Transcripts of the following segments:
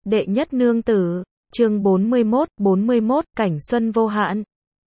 Đệ nhất nương tử, chương 41, cảnh xuân vô hạn.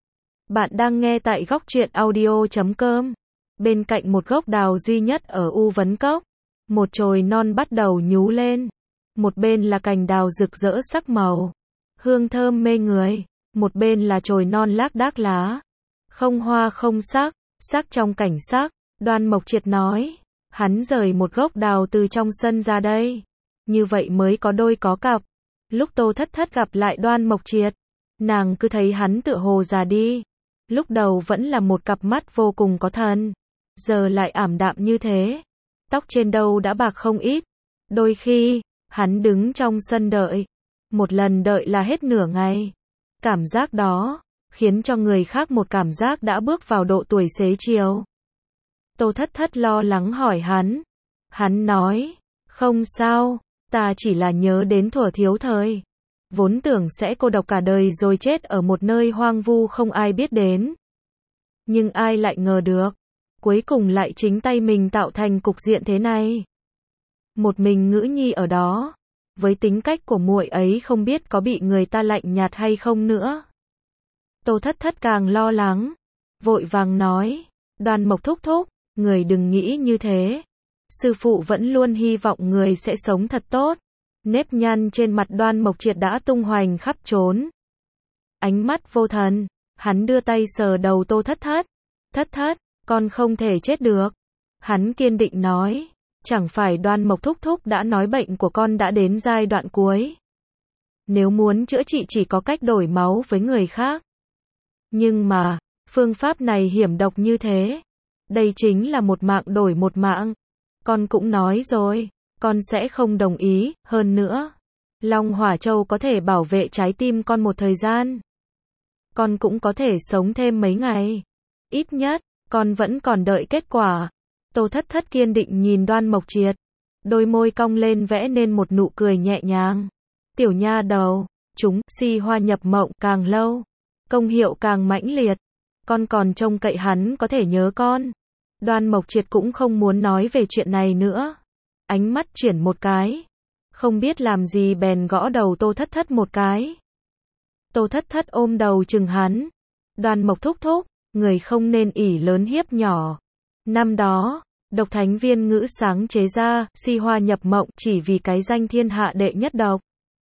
Bạn đang nghe tại góc truyện audio.com. Bên cạnh một gốc đào duy nhất ở U Vấn Cốc, một chồi non bắt đầu nhú lên. Một bên là cành đào rực rỡ sắc màu, hương thơm mê người, một bên là chồi non lác đác lá, không hoa không sắc, sắc trong cảnh sắc. Đoan Mộc Triệt nói, hắn rời một gốc đào từ trong sân ra đây, như vậy mới có đôi có cặp. Lúc Tô Thất Thất gặp lại Đoan Mộc Triệt, nàng cứ thấy hắn tựa hồ già đi. Lúc đầu vẫn là một cặp mắt vô cùng có thần, giờ lại ảm đạm như thế. Tóc trên đầu đã bạc không ít. Đôi khi, hắn đứng trong sân đợi, một lần đợi là hết nửa ngày. Cảm giác đó khiến cho người khác một cảm giác đã bước vào độ tuổi xế chiều. Tô Thất Thất lo lắng hỏi hắn. Hắn nói, không sao, ta chỉ là nhớ đến thuở thiếu thời. Vốn tưởng sẽ cô độc cả đời rồi chết ở một nơi hoang vu không ai biết đến. Nhưng ai lại ngờ được, cuối cùng lại chính tay mình tạo thành cục diện thế này. Một mình Ngữ Nhi ở đó, với tính cách của muội ấy không biết có bị người ta lạnh nhạt hay không nữa. Tô Thất Thất càng lo lắng, vội vàng nói, Đoan Mộc thúc thúc, người đừng nghĩ như thế. Sư phụ vẫn luôn hy vọng người sẽ sống thật tốt. Nếp nhăn trên mặt Đoan Mộc Triệt đã tung hoành khắp trốn. Ánh mắt vô thần, hắn đưa tay sờ đầu Tô Thất Thất. Thất Thất, con không thể chết được. Hắn kiên định nói, chẳng phải Đoan Mộc thúc thúc đã nói bệnh của con đã đến giai đoạn cuối. Nếu muốn chữa trị chỉ có cách đổi máu với người khác. Nhưng mà, phương pháp này hiểm độc như thế. Đây chính là một mạng đổi một mạng. Con cũng nói rồi, con sẽ không đồng ý. Hơn nữa, Long Hỏa Châu có thể bảo vệ trái tim con một thời gian. Con cũng có thể sống thêm mấy ngày. Ít nhất, con vẫn còn đợi kết quả. Tô Thất Thất kiên định nhìn Đoan Mộc Triệt. Đôi môi cong lên vẽ nên một nụ cười nhẹ nhàng. Tiểu nha đầu, chúng si hoa nhập mộng càng lâu, công hiệu càng mãnh liệt. Con còn trông cậy hắn có thể nhớ con. Đoan Mộc Triệt cũng không muốn nói về chuyện này nữa. Ánh mắt chuyển một cái, không biết làm gì bèn gõ đầu Tô Thất Thất một cái. Tô Thất Thất ôm đầu chừng hắn. Đoan Mộc thúc thúc, người không nên ỷ lớn hiếp nhỏ. Năm đó, độc thánh Viên Ngữ sáng chế ra si hoa nhập mộng chỉ vì cái danh thiên hạ đệ nhất độc.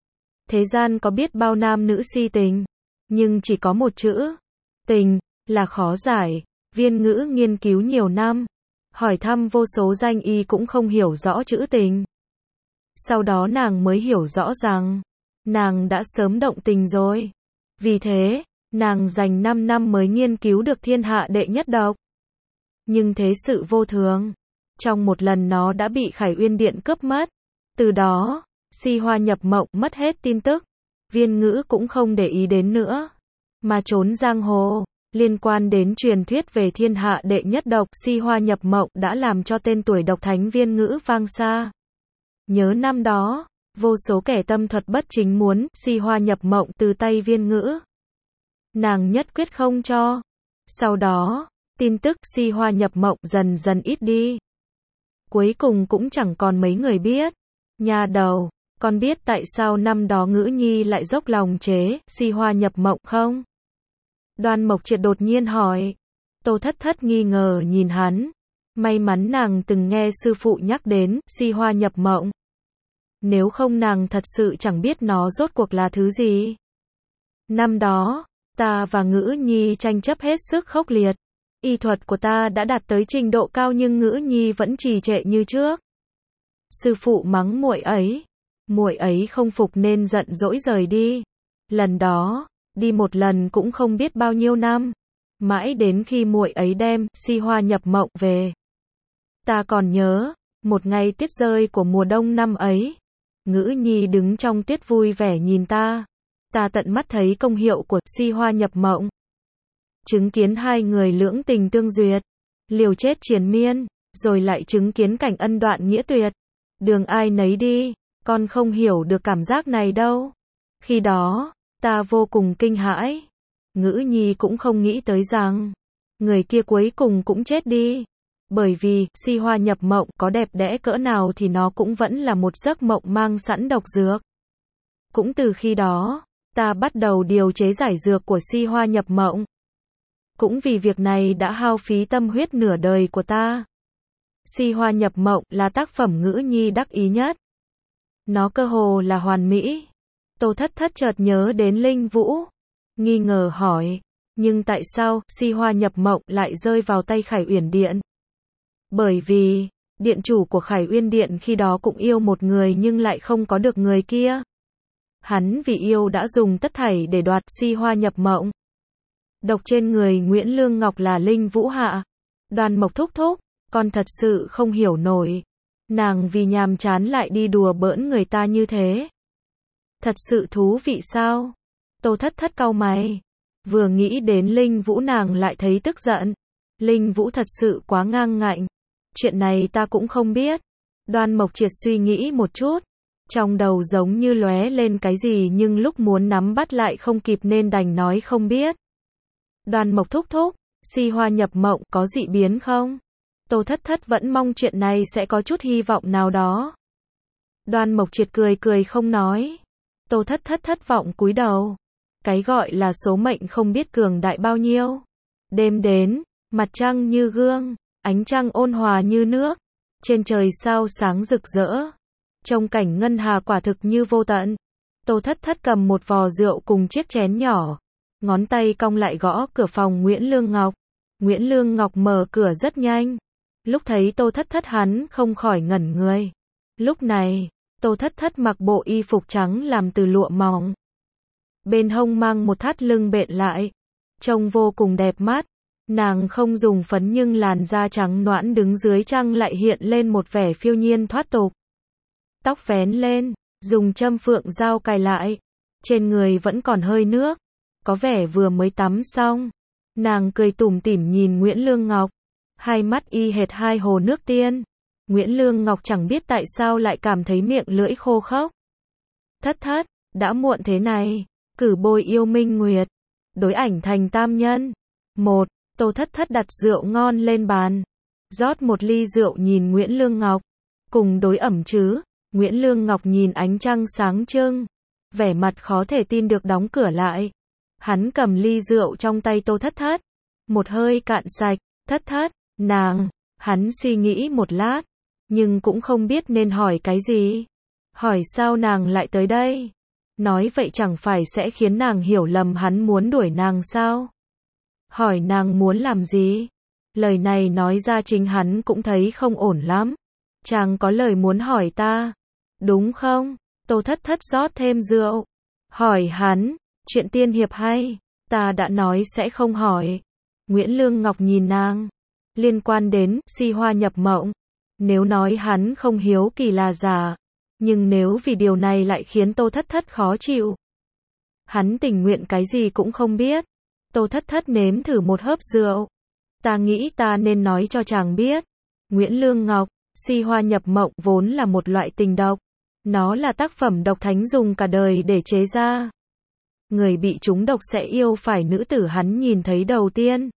Thế gian có biết bao nam nữ si tình, nhưng chỉ có một chữ, tình, là khó giải. Viên Ngữ nghiên cứu nhiều năm, hỏi thăm vô số danh y cũng không hiểu rõ chữ tình. Sau đó nàng mới hiểu rõ rằng, nàng đã sớm động tình rồi. Vì thế, nàng dành 5 năm mới nghiên cứu được thiên hạ đệ nhất độc. Nhưng thế sự vô thường, trong một lần nó đã bị Khải Uyên Điện cướp mất. Từ đó, si hoa nhập mộng mất hết tin tức. Viên Ngữ cũng không để ý đến nữa, mà trốn giang hồ. Liên quan đến truyền thuyết về thiên hạ đệ nhất độc si hoa nhập mộng đã làm cho tên tuổi độc thánh Viên Ngữ vang xa. Nhớ năm đó, vô số kẻ tâm thuật bất chính muốn si hoa nhập mộng từ tay Viên Ngữ. Nàng nhất quyết không cho. Sau đó, tin tức si hoa nhập mộng dần dần ít đi. Cuối cùng cũng chẳng còn mấy người biết. Nha đầu, con biết tại sao năm đó Ngữ Nhi lại dốc lòng chế si hoa nhập mộng không? Đoan Mộc Triệt đột nhiên hỏi. Tô Thất Thất nghi ngờ nhìn hắn. May mắn nàng từng nghe sư phụ nhắc đến si hoa nhập mộng. Nếu không nàng thật sự chẳng biết nó rốt cuộc là thứ gì. Năm đó, ta và Ngữ Nhi tranh chấp hết sức khốc liệt. Y thuật của ta đã đạt tới trình độ cao nhưng Ngữ Nhi vẫn trì trệ như trước. Sư phụ mắng muội ấy không phục nên giận dỗi rời đi. Lần đó, đi một lần cũng không biết bao nhiêu năm, mãi đến khi muội ấy đem si hoa nhập mộng về. Ta còn nhớ, một ngày tuyết rơi của mùa đông năm ấy, Ngữ Nhi đứng trong tuyết vui vẻ nhìn ta. Ta tận mắt thấy công hiệu của si hoa nhập mộng. Chứng kiến hai người lưỡng tình tương duyệt, liều chết triền miên, rồi lại chứng kiến cảnh ân đoạn nghĩa tuyệt. Đường ai nấy đi, con không hiểu được cảm giác này đâu. Khi đó, ta vô cùng kinh hãi. Ngữ Nhi cũng không nghĩ tới rằng, người kia cuối cùng cũng chết đi. Bởi vì, si hoa nhập mộng có đẹp đẽ cỡ nào thì nó cũng vẫn là một giấc mộng mang sẵn độc dược. Cũng từ khi đó, ta bắt đầu điều chế giải dược của Si Hoa nhập mộng. Cũng vì việc này đã hao phí tâm huyết nửa đời của ta. Si Hoa nhập mộng là tác phẩm ngữ nhi đắc ý nhất. Nó cơ hồ là hoàn mỹ. Tô Thất Thất chợt nhớ đến Linh Vũ, nghi ngờ hỏi, nhưng tại sao Si Hoa nhập mộng lại rơi vào tay Khải Uyển Điện? Bởi vì, điện chủ của Khải Uyên Điện khi đó cũng yêu một người nhưng lại không có được người kia. Hắn vì yêu đã dùng tất thảy để đoạt Si Hoa nhập mộng. Độc trên người Nguyễn Lương Ngọc là Linh Vũ hạ. Đoan Mộc thúc thúc, con thật sự không hiểu nổi. Nàng vì nhàm chán lại đi đùa bỡn người ta như thế. Thật sự thú vị sao? Tô Thất Thất cau mày. Vừa nghĩ đến Linh Vũ nàng lại thấy tức giận. Linh Vũ thật sự quá ngang ngạnh. Chuyện này ta cũng không biết. Đoan Mộc Triệt suy nghĩ một chút. Trong đầu giống như lóe lên cái gì nhưng lúc muốn nắm bắt lại không kịp nên đành nói không biết. Đoan Mộc thúc thúc, Si Hoa nhập mộng có dị biến không? Tô Thất Thất vẫn mong chuyện này sẽ có chút hy vọng nào đó. Đoan Mộc Triệt cười cười không nói. Tô Thất Thất thất vọng cúi đầu. Cái gọi là số mệnh không biết cường đại bao nhiêu. Đêm đến, mặt trăng như gương, ánh trăng ôn hòa như nước. Trên trời sao sáng rực rỡ. Trông cảnh ngân hà quả thực như vô tận. Tô Thất Thất cầm một vò rượu cùng chiếc chén nhỏ. Ngón tay cong lại gõ cửa phòng Nguyễn Lương Ngọc. Nguyễn Lương Ngọc mở cửa rất nhanh. Lúc thấy Tô Thất Thất hắn không khỏi ngẩn người. Lúc này, Tô Thất Thất mặc bộ y phục trắng làm từ lụa mỏng. Bên hông mang một thắt lưng bện lại. Trông vô cùng đẹp mắt. Nàng không dùng phấn nhưng làn da trắng nõn đứng dưới trăng lại hiện lên một vẻ phiêu nhiên thoát tục. Tóc vén lên, dùng châm phượng dao cài lại. Trên người vẫn còn hơi nước. Có vẻ vừa mới tắm xong. Nàng cười tủm tỉm nhìn Nguyễn Lương Ngọc. Hai mắt y hệt hai hồ nước tiên. Nguyễn Lương Ngọc chẳng biết tại sao lại cảm thấy miệng lưỡi khô khốc. Thất Thất, đã muộn thế này. Cử bôi yêu minh nguyệt. Đối ảnh thành tam nhân. Một, Tô Thất Thất đặt rượu ngon lên bàn. Rót một ly rượu nhìn Nguyễn Lương Ngọc. Cùng đối ẩm chứ. Nguyễn Lương Ngọc nhìn ánh trăng sáng trưng. Vẻ mặt khó thể tin được đóng cửa lại. Hắn cầm ly rượu trong tay Tô Thất Thất. Một hơi cạn sạch. Thất Thất, nàng. Hắn suy nghĩ một lát. Nhưng cũng không biết nên hỏi cái gì. Hỏi sao nàng lại tới đây? Nói vậy chẳng phải sẽ khiến nàng hiểu lầm hắn muốn đuổi nàng sao? Hỏi nàng muốn làm gì? Lời này nói ra chính hắn cũng thấy không ổn lắm. Chàng có lời muốn hỏi ta. Đúng không? Tô Thất Thất rót thêm rượu. Hỏi hắn. Chuyện tiên hiệp hay? Ta đã nói sẽ không hỏi. Nguyễn Lương Ngọc nhìn nàng. Liên quan đến Si Hoa nhập mộng. Nếu nói hắn không hiếu kỳ là giả. Nhưng nếu vì điều này lại khiến Tô Thất Thất khó chịu. Hắn tình nguyện cái gì cũng không biết. Tô Thất Thất nếm thử một hớp rượu. Ta nghĩ ta nên nói cho chàng biết. Nguyễn Lương Ngọc, Si Hoa nhập mộng vốn là một loại tình độc. Nó là tác phẩm độc thánh dùng cả đời để chế ra. Người bị trúng độc sẽ yêu phải nữ tử hắn nhìn thấy đầu tiên.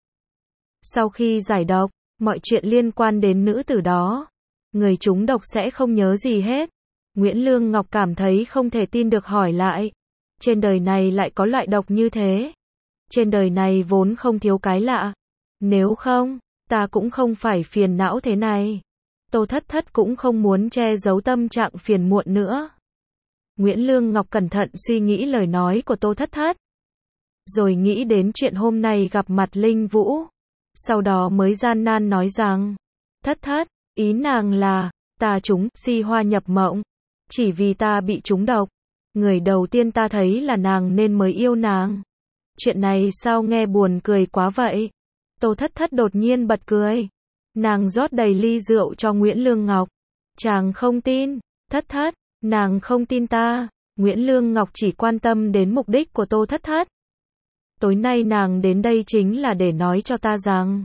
Sau khi giải độc, mọi chuyện liên quan đến nữ tử đó, người trúng độc sẽ không nhớ gì hết. Nguyễn Lương Ngọc cảm thấy không thể tin được hỏi lại. Trên đời này lại có loại độc như thế. Trên đời này vốn không thiếu cái lạ. Nếu không, ta cũng không phải phiền não thế này. Tô Thất Thất cũng không muốn che giấu tâm trạng phiền muộn nữa. Nguyễn Lương Ngọc cẩn thận suy nghĩ lời nói của Tô Thất Thất. Rồi nghĩ đến chuyện hôm nay gặp mặt Linh Vũ. Sau đó mới gian nan nói rằng, Thất Thất, ý nàng là, ta trúng Si Hoa nhập mộng. Chỉ vì ta bị trúng độc. Người đầu tiên ta thấy là nàng nên mới yêu nàng. Chuyện này sao nghe buồn cười quá vậy? Tô Thất Thất đột nhiên bật cười. Nàng rót đầy ly rượu cho Nguyễn Lương Ngọc. Chàng không tin. Thất Thất, nàng không tin ta. Nguyễn Lương Ngọc chỉ quan tâm đến mục đích của Tô Thất Thất. Tối nay nàng đến đây chính là để nói cho ta rằng,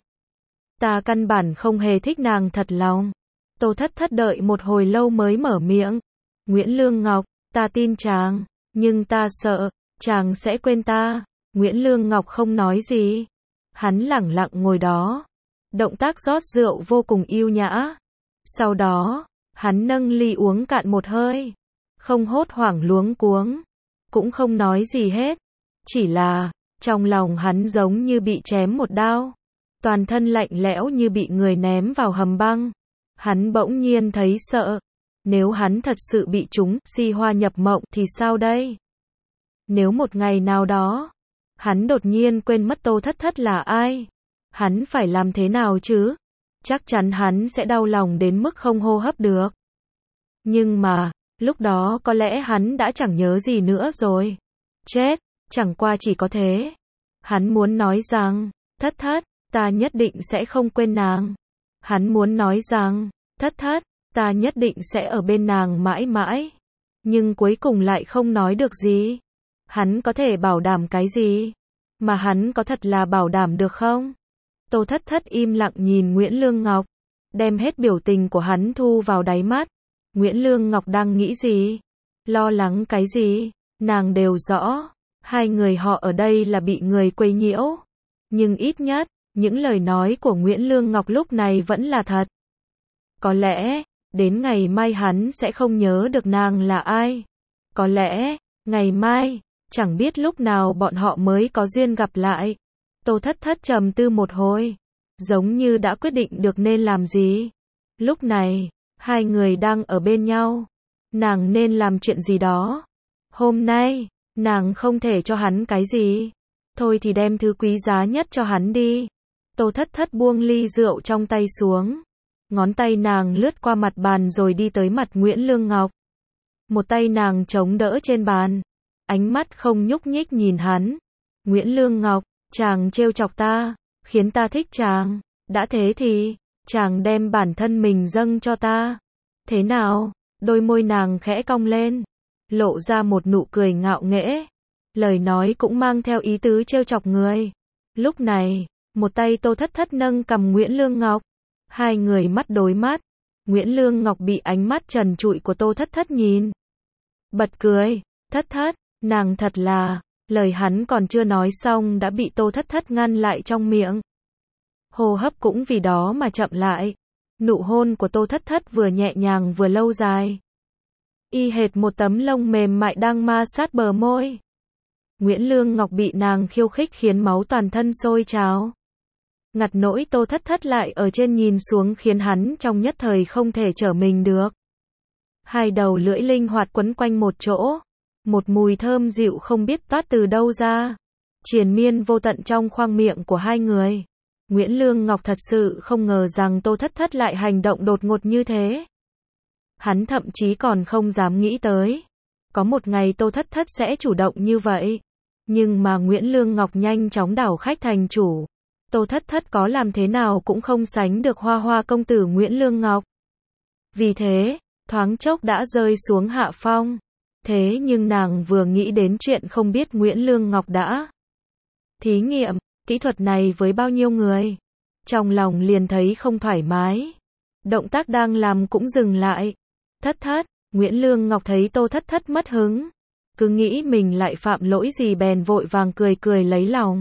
ta căn bản không hề thích nàng thật lòng. Tô Thất Thất đợi một hồi lâu mới mở miệng. Nguyễn Lương Ngọc, ta tin chàng, nhưng ta sợ, chàng sẽ quên ta. Nguyễn Lương Ngọc không nói gì. Hắn lẳng lặng ngồi đó. Động tác rót rượu vô cùng yêu nhã. Sau đó, hắn nâng ly uống cạn một hơi. Không hốt hoảng luống cuống. cũng không nói gì hết. Chỉ là, trong lòng hắn giống như bị chém một đao. Toàn thân lạnh lẽo như bị người ném vào hầm băng. Hắn bỗng nhiên thấy sợ. Nếu hắn thật sự bị chúng si hoa nhập mộng thì sao đây? Nếu một ngày nào đó, hắn đột nhiên quên mất Tô Thất Thất là ai, hắn phải làm thế nào chứ? Chắc chắn hắn sẽ đau lòng đến mức không hô hấp được. Nhưng mà, lúc đó có lẽ hắn đã chẳng nhớ gì nữa rồi. Chết, chẳng qua chỉ có thế. Hắn muốn nói rằng, Thất Thất, ta nhất định sẽ không quên nàng. Hắn muốn nói rằng, Thất Thất, ta nhất định sẽ ở bên nàng mãi mãi. Nhưng cuối cùng lại không nói được gì. Hắn có thể bảo đảm cái gì? Mà hắn có thật là bảo đảm được không? Tô Thất Thất im lặng nhìn Nguyễn Lương Ngọc, đem hết biểu tình của hắn thu vào đáy mắt. Nguyễn Lương Ngọc đang nghĩ gì? Lo lắng cái gì? Nàng đều rõ, hai người họ ở đây là bị người quấy nhiễu. Nhưng ít nhất, những lời nói của Nguyễn Lương Ngọc lúc này vẫn là thật. Có lẽ, đến ngày mai hắn sẽ không nhớ được nàng là ai. Có lẽ, ngày mai, chẳng biết lúc nào bọn họ mới có duyên gặp lại. Tô Thất Thất trầm tư một hồi, giống như đã quyết định được nên làm gì. Lúc này, hai người đang ở bên nhau. Nàng nên làm chuyện gì đó. Hôm nay, nàng không thể cho hắn cái gì. Thôi thì đem thứ quý giá nhất cho hắn đi. Tô Thất Thất buông ly rượu trong tay xuống. Ngón tay nàng lướt qua mặt bàn rồi đi tới mặt Nguyễn Lương Ngọc. Một tay nàng chống đỡ trên bàn. Ánh mắt không nhúc nhích nhìn hắn. Nguyễn Lương Ngọc, chàng trêu chọc ta, khiến ta thích chàng. Đã thế thì, chàng đem bản thân mình dâng cho ta. Thế nào? Đôi môi nàng khẽ cong lên, lộ ra một nụ cười ngạo nghễ. Lời nói cũng mang theo ý tứ trêu chọc người. Lúc này, một tay Tô Thất Thất nâng cằm Nguyễn Lương Ngọc. Hai người mắt đối mắt. Nguyễn Lương Ngọc bị ánh mắt trần trụi của Tô Thất Thất nhìn. Bật cười. Thất Thất, nàng thật là... Lời hắn còn chưa nói xong đã bị Tô Thất Thất ngăn lại trong miệng. Hô hấp cũng vì đó mà chậm lại. Nụ hôn của Tô Thất Thất vừa nhẹ nhàng vừa lâu dài. Y hệt một tấm lông mềm mại đang ma sát bờ môi. Nguyễn Lương Ngọc bị nàng khiêu khích khiến máu toàn thân sôi trào. Ngặt nỗi Tô Thất Thất lại ở trên nhìn xuống khiến hắn trong nhất thời không thể trở mình được. Hai đầu lưỡi linh hoạt quấn quanh một chỗ. Một mùi thơm dịu không biết toát từ đâu ra. Triền miên vô tận trong khoang miệng của hai người. Nguyễn Lương Ngọc thật sự không ngờ rằng Tô Thất Thất lại hành động đột ngột như thế. Hắn thậm chí còn không dám nghĩ tới. Có một ngày Tô Thất Thất sẽ chủ động như vậy. Nhưng mà Nguyễn Lương Ngọc nhanh chóng đảo khách thành chủ. Tô Thất Thất có làm thế nào cũng không sánh được Hoa Hoa công tử Nguyễn Lương Ngọc. Vì thế, thoáng chốc đã rơi xuống hạ phong. Thế nhưng nàng vừa nghĩ đến chuyện không biết Nguyễn Lương Ngọc đã thí nghiệm kỹ thuật này với bao nhiêu người. Trong lòng liền thấy không thoải mái. Động tác đang làm cũng dừng lại. Thất Thất, Nguyễn Lương Ngọc thấy Tô Thất Thất mất hứng. Cứ nghĩ mình lại phạm lỗi gì bèn vội vàng cười cười lấy lòng.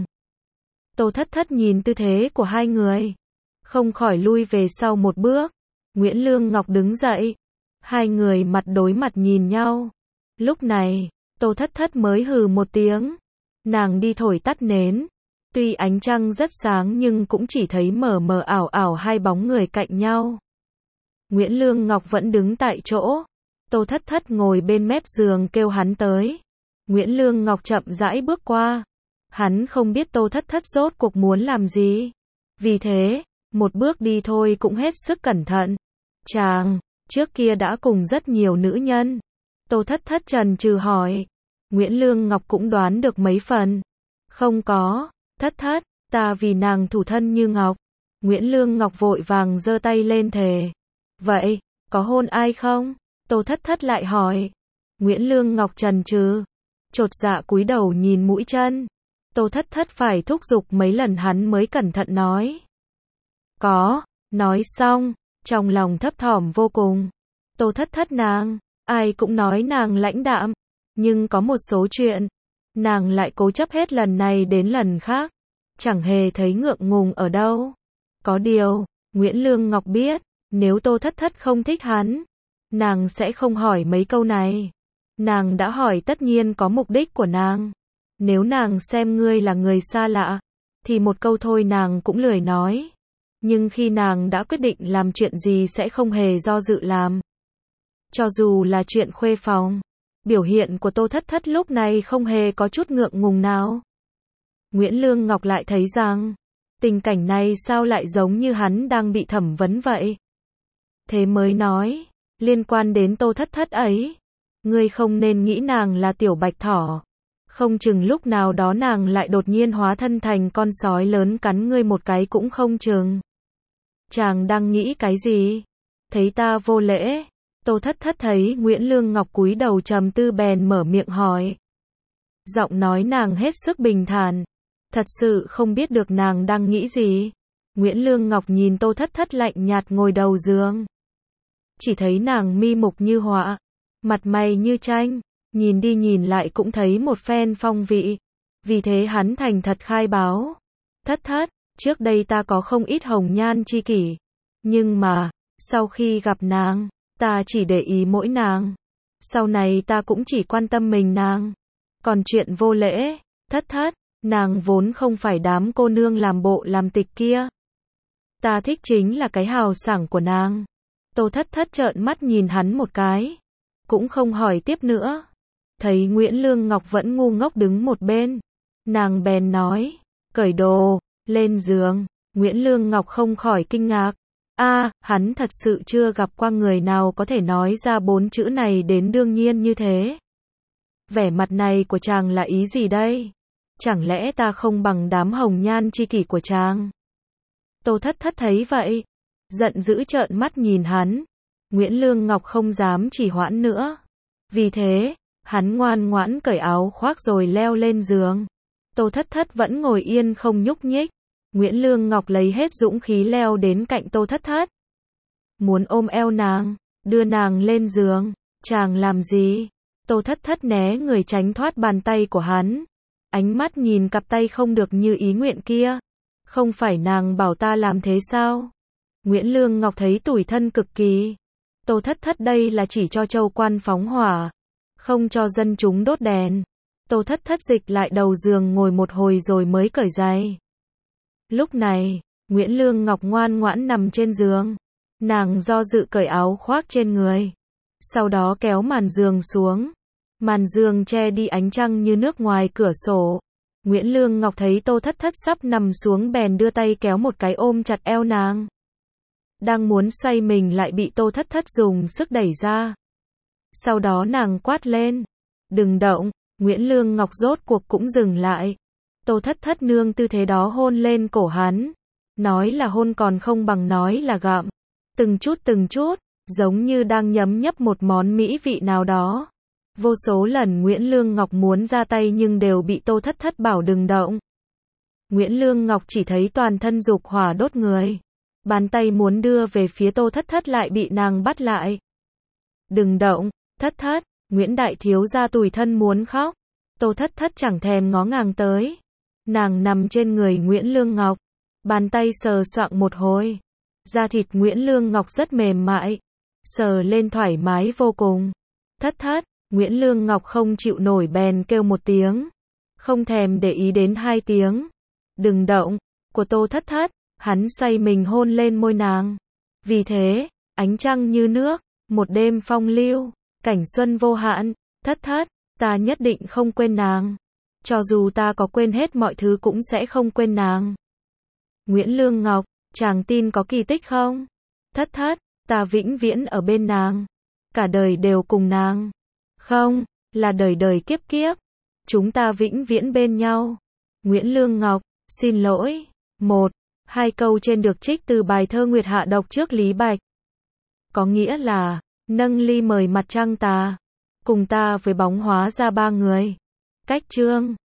Tô Thất Thất nhìn tư thế của hai người. Không khỏi lui về sau một bước. Nguyễn Lương Ngọc đứng dậy. Hai người mặt đối mặt nhìn nhau. Lúc này, Tô Thất Thất mới hừ một tiếng. Nàng đi thổi tắt nến. Tuy ánh trăng rất sáng nhưng cũng chỉ thấy mờ mờ ảo ảo hai bóng người cạnh nhau. Nguyễn Lương Ngọc vẫn đứng tại chỗ. Tô Thất Thất ngồi bên mép giường kêu hắn tới. Nguyễn Lương Ngọc chậm rãi bước qua. Hắn không biết Tô Thất Thất rốt cuộc muốn làm gì. Vì thế, một bước đi thôi cũng hết sức cẩn thận. Chàng, trước kia đã cùng rất nhiều nữ nhân. Tô Thất Thất chần chừ hỏi. Nguyễn Lương Ngọc cũng đoán được mấy phần. Không có, Thất Thất, ta vì nàng thủ thân như ngọc. Nguyễn Lương Ngọc vội vàng giơ tay lên thề. Vậy, có hôn ai không? Tô Thất Thất lại hỏi. Nguyễn Lương Ngọc chần chừ, chột dạ cúi đầu nhìn mũi chân. Tô Thất Thất phải thúc giục mấy lần hắn mới cẩn thận nói. Có, nói xong, trong lòng thấp thỏm vô cùng. Tô Thất Thất nàng, ai cũng nói nàng lãnh đạm, nhưng có một số chuyện, nàng lại cố chấp hết lần này đến lần khác, chẳng hề thấy ngượng ngùng ở đâu. Có điều, Nguyễn Lương Ngọc biết, nếu Tô Thất Thất không thích hắn, nàng sẽ không hỏi mấy câu này. Nàng đã hỏi tất nhiên có mục đích của nàng. Nếu nàng xem ngươi là người xa lạ, thì một câu thôi nàng cũng lười nói. Nhưng khi nàng đã quyết định làm chuyện gì sẽ không hề do dự làm. Cho dù là chuyện khuê phòng, biểu hiện của Tô Thất Thất lúc này không hề có chút ngượng ngùng nào. Nguyễn Lương Ngọc lại thấy rằng, tình cảnh này sao lại giống như hắn đang bị thẩm vấn vậy. Thế mới nói, liên quan đến Tô Thất Thất ấy, ngươi không nên nghĩ nàng là tiểu bạch thỏ. Không chừng lúc nào đó nàng lại đột nhiên hóa thân thành con sói lớn cắn ngươi một cái cũng không chừng. Chàng đang nghĩ cái gì? Thấy ta vô lễ. Tô Thất Thất thấy Nguyễn Lương Ngọc cúi đầu trầm tư bèn mở miệng hỏi. Giọng nói nàng hết sức bình thản. Thật sự không biết được nàng đang nghĩ gì. Nguyễn Lương Ngọc nhìn Tô Thất Thất lạnh nhạt ngồi đầu giường. Chỉ thấy nàng mi mục như họa, mặt mày như tranh, nhìn đi nhìn lại cũng thấy một phen phong vị. Vì thế hắn thành thật khai báo. Thất Thất, trước đây ta có không ít hồng nhan chi kỷ. Nhưng mà, sau khi gặp nàng, ta chỉ để ý mỗi nàng. Sau này ta cũng chỉ quan tâm mình nàng. Còn chuyện vô lễ, Thất Thất, nàng vốn không phải đám cô nương làm bộ làm tịch kia. Ta thích chính là cái hào sảng của nàng. Tô Thất Thất trợn mắt nhìn hắn một cái, cũng không hỏi tiếp nữa. Thấy Nguyễn Lương Ngọc vẫn ngu ngốc đứng một bên, nàng bèn nói, cởi đồ, lên giường. Nguyễn Lương Ngọc không khỏi kinh ngạc. Hắn thật sự chưa gặp qua người nào có thể nói ra 4 chữ này đến đương nhiên như thế. Vẻ mặt này của chàng là ý gì đây? Chẳng lẽ ta không bằng đám hồng nhan chi kỷ của chàng? Tô Thất Thất thấy vậy, giận dữ trợn mắt nhìn hắn. Nguyễn Lương Ngọc không dám trì hoãn nữa. Vì thế, hắn ngoan ngoãn cởi áo khoác rồi leo lên giường. Tô Thất Thất vẫn ngồi yên không nhúc nhích. Nguyễn Lương Ngọc lấy hết dũng khí leo đến cạnh Tô Thất Thất. Muốn ôm eo nàng, đưa nàng lên giường. Chàng làm gì? Tô Thất Thất né người tránh thoát bàn tay của hắn. Ánh mắt nhìn cặp tay không được như ý nguyện kia. Không phải nàng bảo ta làm thế sao? Nguyễn Lương Ngọc thấy tủi thân cực kỳ. Tô Thất Thất đây là chỉ cho châu quan phóng hỏa, không cho dân chúng đốt đèn. Tô Thất Thất dịch lại đầu giường ngồi một hồi rồi mới cởi giày. Lúc này, Nguyễn Lương Ngọc ngoan ngoãn nằm trên giường. Nàng do dự cởi áo khoác trên người. Sau đó kéo màn giường xuống. Màn giường che đi ánh trăng như nước ngoài cửa sổ. Nguyễn Lương Ngọc thấy Tô Thất Thất sắp nằm xuống bèn đưa tay kéo một cái ôm chặt eo nàng. Đang muốn xoay mình lại bị Tô Thất Thất dùng sức đẩy ra. Sau đó nàng quát lên. Đừng động. Nguyễn Lương Ngọc rốt cuộc cũng dừng lại. Tô Thất Thất nương tư thế đó hôn lên cổ hắn. Nói là hôn còn không bằng nói là gặm. Từng chút, giống như đang nhấm nhấp một món mỹ vị nào đó. Vô số lần Nguyễn Lương Ngọc muốn ra tay nhưng đều bị Tô Thất Thất bảo đừng động. Nguyễn Lương Ngọc chỉ thấy toàn thân dục hỏa đốt người. Bàn tay muốn đưa về phía Tô Thất Thất lại bị nàng bắt lại. Đừng động, Thất Thất. Nguyễn Đại Thiếu gia tủi thân muốn khóc. Tô Thất Thất chẳng thèm ngó ngàng tới. Nàng nằm trên người Nguyễn Lương Ngọc. Bàn tay sờ soạng một hồi. Da thịt Nguyễn Lương Ngọc rất mềm mại. Sờ lên thoải mái vô cùng. Thất Thất. Nguyễn Lương Ngọc không chịu nổi bèn kêu một tiếng. Không thèm để ý đến 2 tiếng. Đừng động. Của Tô Thất Thất. Hắn xoay mình hôn lên môi nàng. Vì thế, ánh trăng như nước. Một đêm phong lưu. Cảnh xuân vô hạn. Thất Thất. Ta nhất định không quên nàng. Cho dù ta có quên hết mọi thứ cũng sẽ không quên nàng. Nguyễn Lương Ngọc. Chàng tin có kỳ tích không? Thất Thất. Ta vĩnh viễn ở bên nàng. Cả đời đều cùng nàng. Không, là đời đời kiếp kiếp. Chúng ta vĩnh viễn bên nhau. Nguyễn Lương Ngọc. Xin lỗi. 1-2 câu trên được trích từ bài thơ Nguyệt Hạ đọc trước Lý Bạch. Có nghĩa là, nâng ly mời mặt trăng tà. Cùng ta với bóng hóa ra 3 người. Cách chương.